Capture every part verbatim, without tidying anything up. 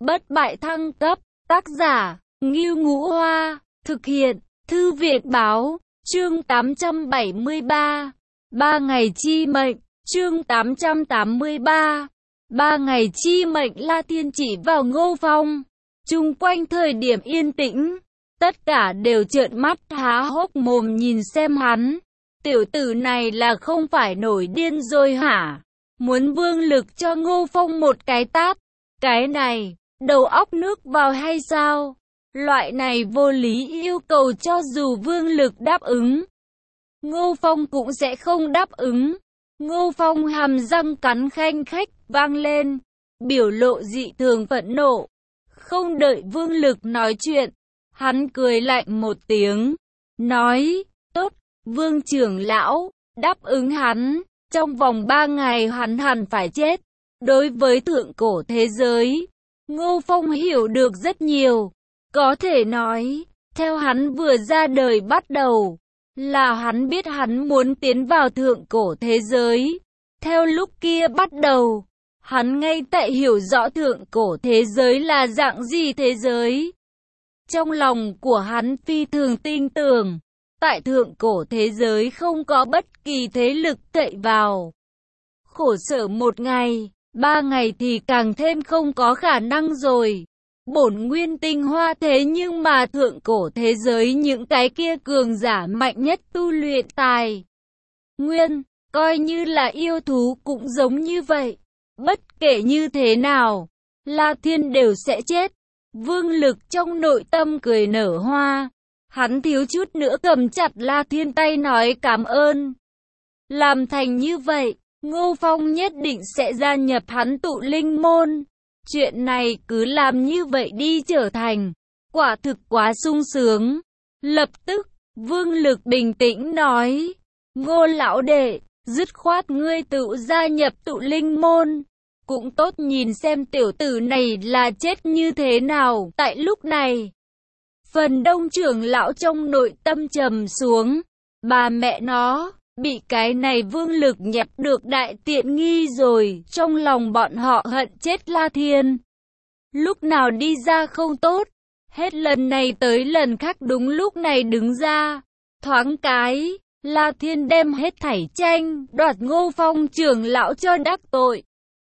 Bất bại thăng cấp, tác giả, Ngưu Ngũ Hoa, thực hiện, Thư viện báo, chương tám trăm bảy mươi ba, ba ngày chi mệnh, chương tám trăm tám mươi ba, ba ngày chi mệnh. La Thiên chỉ vào Ngô Phong, chung quanh thời điểm yên tĩnh, tất cả đều trợn mắt há hốc mồm nhìn xem hắn. Tiểu tử này là không phải nổi điên rồi hả? Muốn Vương Lực cho Ngô Phong một cái tát, cái này, đầu óc nước vào hay sao? Loại này vô lý yêu cầu cho dù Vương Lực đáp ứng, Ngô Phong cũng sẽ không đáp ứng. Ngô Phong hàm răng cắn khanh khách vang lên, biểu lộ dị thường phẫn nộ. Không đợi Vương Lực nói chuyện, hắn cười lạnh một tiếng, nói, tốt, Vương trưởng lão, đáp ứng hắn, trong vòng ba ngày hắn hẳn phải chết. Đối với thượng cổ thế giới, Ngô Phong hiểu được rất nhiều. Có thể nói, theo hắn vừa ra đời bắt đầu, là hắn biết hắn muốn tiến vào thượng cổ thế giới. Theo lúc kia bắt đầu, hắn ngay tại hiểu rõ thượng cổ thế giới là dạng gì thế giới. Trong lòng của hắn phi thường tin tưởng, tại thượng cổ thế giới không có bất kỳ thế lực cậy vào. Khổ sở một ngày, ba ngày thì càng thêm không có khả năng rồi. Bổn nguyên tinh hoa thế nhưng mà thượng cổ thế giới những cái kia cường giả mạnh nhất tu luyện tài nguyên, coi như là yêu thú cũng giống như vậy. Bất kể như thế nào, La Thiên đều sẽ chết. Vương Lực trong nội tâm cười nở hoa. Hắn thiếu chút nữa cầm chặt La Thiên tay nói cảm ơn. Làm thành như vậy, Ngô Phong nhất định sẽ gia nhập hắn tụ linh môn. Chuyện này cứ làm như vậy đi trở thành, quả thực quá sung sướng. Lập tức, Vương Lực bình tĩnh nói, Ngô lão đệ, dứt khoát ngươi tự gia nhập tụ linh môn. Cũng tốt nhìn xem tiểu tử này là chết như thế nào. Tại lúc này, phần đông trưởng lão trong nội tâm trầm xuống. Bà mẹ nó, bị cái này Vương Lực nhặt được đại tiện nghi rồi. Trong lòng bọn họ hận chết La Thiên. Lúc nào đi ra không tốt, hết lần này tới lần khác đúng lúc này đứng ra. Thoáng cái, La Thiên đem hết thảy tranh, đoạt Ngô Phong trưởng lão cho đắc tội.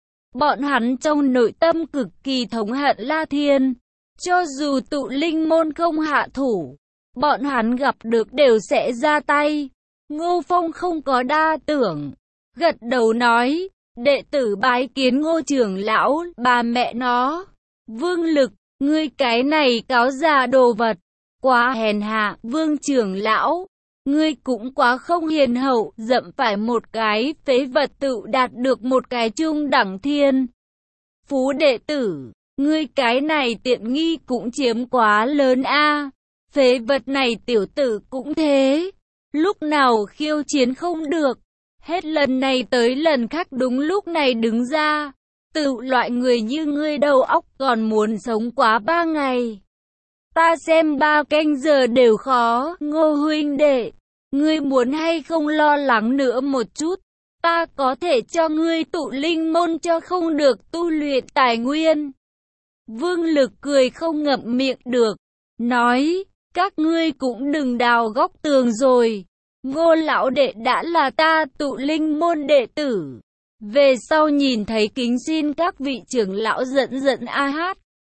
Bọn hắn trong nội tâm cực kỳ thống hận La Thiên. Cho dù tụ linh môn không hạ thủ, bọn hắn gặp được đều sẽ ra tay. Ngô Phong không có đa tưởng, gật đầu nói, đệ tử bái kiến Ngô trưởng lão. Bà mẹ nó, Vương Lực, ngươi cái này cáo già đồ vật, quá hèn hạ. Vương trưởng lão, ngươi cũng quá không hiền hậu, dậm phải một cái phế vật tự đạt được một cái trung đẳng thiên phú đệ tử. Ngươi cái này tiện nghi cũng chiếm quá lớn a. Phế vật này tiểu tử cũng thế, lúc nào khiêu chiến không được, hết lần này tới lần khác đúng lúc này đứng ra. Tự loại người như ngươi đầu óc còn muốn sống quá ba ngày, ta xem ba canh giờ đều khó. Ngô huynh đệ, ngươi muốn hay không lo lắng nữa một chút, ta có thể cho ngươi tụ linh môn cho không được tu luyện tài nguyên. Vương Lực cười không ngậm miệng được, nói, các ngươi cũng đừng đào góc tường rồi. Ngô lão đệ đã là ta tụ linh môn đệ tử, về sau nhìn thấy kính xin các vị trưởng lão dẫn dẫn a hát.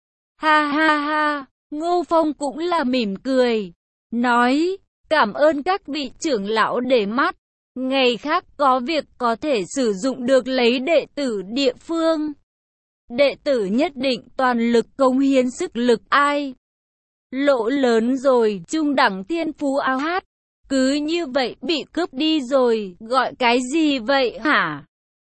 Ha ha ha, Ngô Phong cũng là mỉm cười, nói, cảm ơn các vị trưởng lão để mắt, ngày khác có việc có thể sử dụng được lấy đệ tử địa phương. Đệ tử nhất định toàn lực cống hiến sức lực. Ai? Lỗ lớn rồi, trung đẳng thiên phú ao hát. Cứ như vậy bị cướp đi rồi, gọi cái gì vậy hả?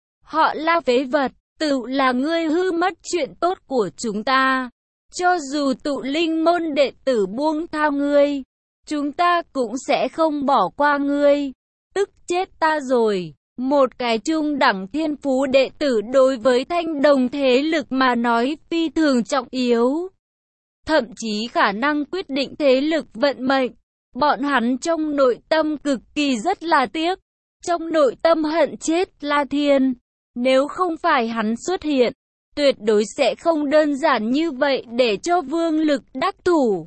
Họ là phế vật, tự là ngươi hư mất chuyện tốt của chúng ta. Cho dù tụ linh môn đệ tử buông tha ngươi, chúng ta cũng sẽ không bỏ qua ngươi. Tức chết ta rồi. Một cái trung đẳng thiên phú đệ tử đối với thanh đồng thế lực mà nói phi thường trọng yếu. Thậm chí khả năng quyết định thế lực vận mệnh. Bọn hắn trong nội tâm cực kỳ rất là tiếc. Trong nội tâm hận chết La Thiên. Nếu không phải hắn xuất hiện, tuyệt đối sẽ không đơn giản như vậy để cho Vương Lực đắc thủ.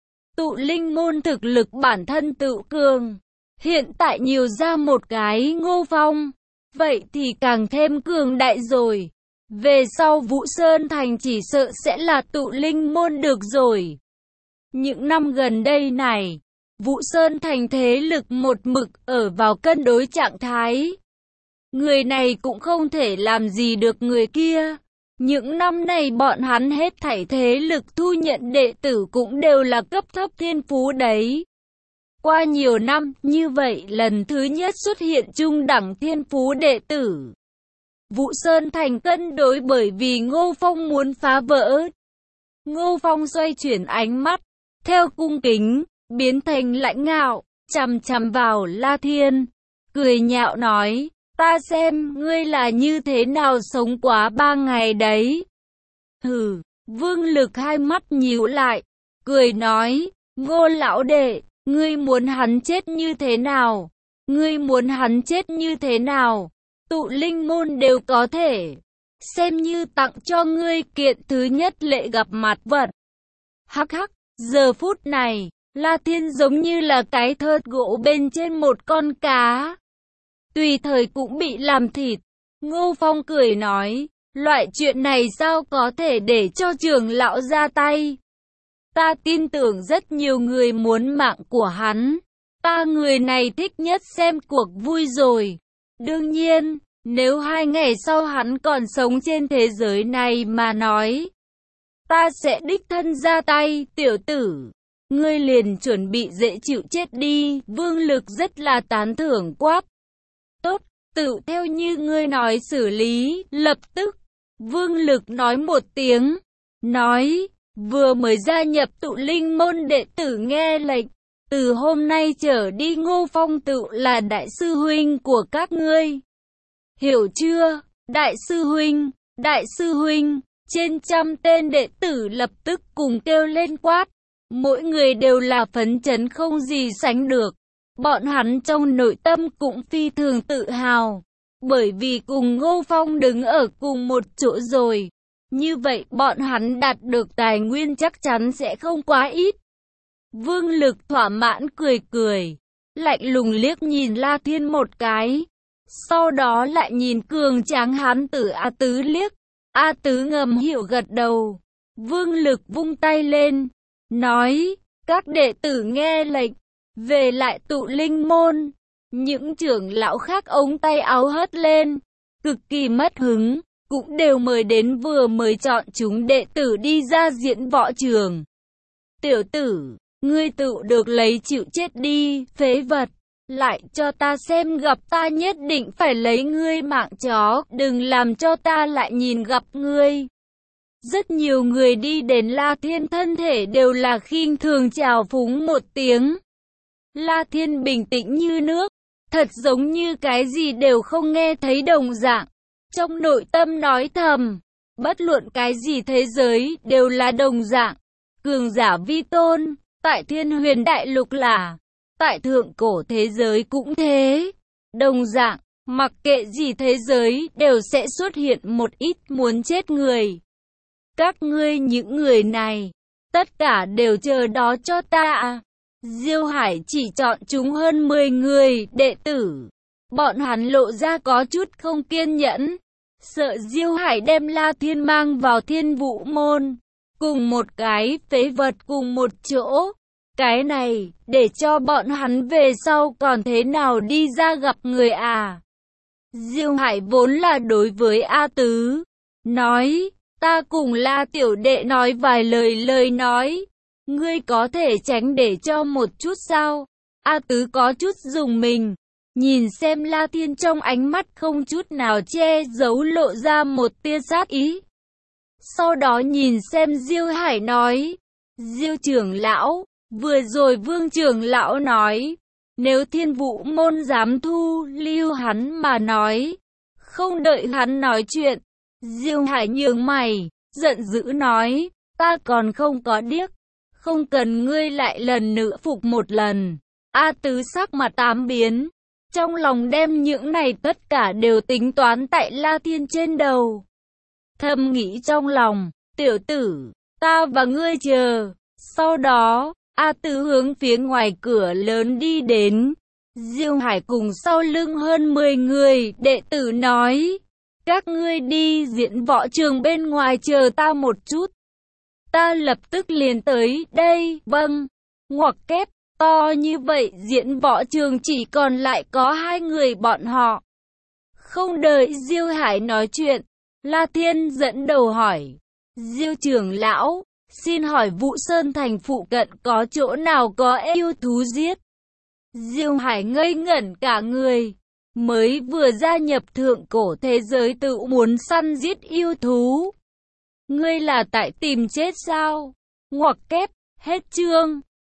Tụ linh môn thực lực bản thân tự cường, hiện tại nhiều ra một cái Ngô Phong, vậy thì càng thêm cường đại rồi. Về sau Vũ Sơn Thành chỉ sợ sẽ là tụ linh môn được rồi. Những năm gần đây này, Vũ Sơn Thành thế lực một mực ở vào cân đối trạng thái. Người này cũng không thể làm gì được người kia. Những năm này bọn hắn hết thảy thế lực thu nhận đệ tử cũng đều là cấp thấp thiên phú đấy. Qua nhiều năm, như vậy lần thứ nhất xuất hiện trung đẳng thiên phú đệ tử. Vũ Sơn Thành cân đối bởi vì Ngô Phong muốn phá vỡ. Ngô Phong xoay chuyển ánh mắt, theo cung kính, biến thành lãnh ngạo, chằm chằm vào La Thiên, cười nhạo nói, ta xem ngươi là như thế nào sống quá ba ngày đấy. Hừ, Vương Lực hai mắt nhíu lại, cười nói, Ngô lão đệ, ngươi muốn hắn chết như thế nào? Ngươi muốn hắn chết như thế nào? Tụ linh môn đều có thể, xem như tặng cho ngươi kiện thứ nhất lễ gặp mặt vật. Hắc hắc, giờ phút này, La Thiên giống như là cái thớt gỗ bên trên một con cá, tùy thời cũng bị làm thịt. Ngô Phong cười nói, loại chuyện này sao có thể để cho trưởng lão ra tay? Ta tin tưởng rất nhiều người muốn mạng của hắn. Ta người này thích nhất xem cuộc vui rồi. Đương nhiên, nếu hai ngày sau hắn còn sống trên thế giới này mà nói, ta sẽ đích thân ra tay. Tiểu tử, ngươi liền chuẩn bị dễ chịu chết đi. Vương Lực rất là tán thưởng quát. Tốt, tự theo như ngươi nói xử lý. Lập tức, Vương Lực nói một tiếng, nói, vừa mới gia nhập tụ linh môn đệ tử nghe lệnh, từ hôm nay trở đi Ngô Phong tự là đại sư huynh của các ngươi. Hiểu chưa? Đại sư huynh, đại sư huynh, trên trăm tên đệ tử lập tức cùng kêu lên quát. Mỗi người đều là phấn chấn không gì sánh được. Bọn hắn trong nội tâm cũng phi thường tự hào, bởi vì cùng Ngô Phong đứng ở cùng một chỗ rồi. Như vậy bọn hắn đạt được tài nguyên chắc chắn sẽ không quá ít. Vương Lực thỏa mãn cười cười, lạnh lùng liếc nhìn La Thiên một cái. Sau đó lại nhìn cường tráng hán tử A Tứ liếc. A Tứ ngầm hiểu gật đầu. Vương Lực vung tay lên, nói, các đệ tử nghe lệnh, về lại tụ linh môn. Những trưởng lão khác ống tay áo hất lên, cực kỳ mất hứng, cũng đều mời đến vừa mới chọn chúng đệ tử đi ra diễn võ trường. Tiểu tử, ngươi tự được lấy chịu chết đi, phế vật. Lại cho ta xem gặp ta nhất định phải lấy ngươi mạng chó, đừng làm cho ta lại nhìn gặp ngươi. Rất nhiều người đi đến La Thiên thân thể đều là khinh thường chào phúng một tiếng. La Thiên bình tĩnh như nước, thật giống như cái gì đều không nghe thấy đồng dạng. Trong nội tâm nói thầm, bất luận cái gì thế giới đều là đồng dạng. Cường giả vi tôn, tại Thiên Huyền Đại Lục là, tại thượng cổ thế giới cũng thế. Đồng dạng, mặc kệ gì thế giới đều sẽ xuất hiện một ít muốn chết người. Các ngươi những người này, tất cả đều chờ đó cho ta. Diêu Hải chỉ chọn chúng hơn mười người đệ tử. Bọn hắn lộ ra có chút không kiên nhẫn, sợ Diêu Hải đem La Thiên mang vào Thiên Vũ môn, cùng một cái phế vật cùng một chỗ. Cái này, để cho bọn hắn về sau còn thế nào đi ra gặp người à? Diêu Hải vốn là đối với A Tứ, nói, ta cùng La tiểu đệ nói vài lời lời nói, ngươi có thể tránh để cho một chút sao? A Tứ có chút dùng mình, nhìn xem La Thiên trong ánh mắt không chút nào che giấu lộ ra một tia sát ý. Sau đó nhìn xem Diêu Hải nói, Diêu trưởng lão, vừa rồi Vương trưởng lão nói, nếu Thiên Vũ môn dám thu lưu hắn mà nói, không đợi hắn nói chuyện, Diêu Hải nhướng mày, giận dữ nói, ta còn không có điếc, không cần ngươi lại lần nữa phục một lần. A Tứ sắc mặt tám biến, trong lòng đem những này tất cả đều tính toán tại La Thiên trên đầu. thầm nghĩ trong lòng, tiểu tử, ta và ngươi chờ. Sau đó, A Tứ hướng phía ngoài cửa lớn đi đến. Diêu Hải cùng sau lưng hơn mười người, đệ tử nói, các ngươi đi diễn võ trường bên ngoài chờ ta một chút. Ta lập tức liền tới đây, vâng. Ngoặc kép, to như vậy diễn võ trường chỉ còn lại có hai người bọn họ. Không đợi Diêu Hải nói chuyện, La Thiên dẫn đầu hỏi, Diêu trưởng lão, xin hỏi Vũ Sơn thành phụ cận có chỗ nào có yêu thú giết? Diêu Hải ngây ngẩn cả người, mới vừa gia nhập thượng cổ thế giới tự muốn săn giết yêu thú. Ngươi là tại tìm chết sao? Ngoặc kép, hết chương.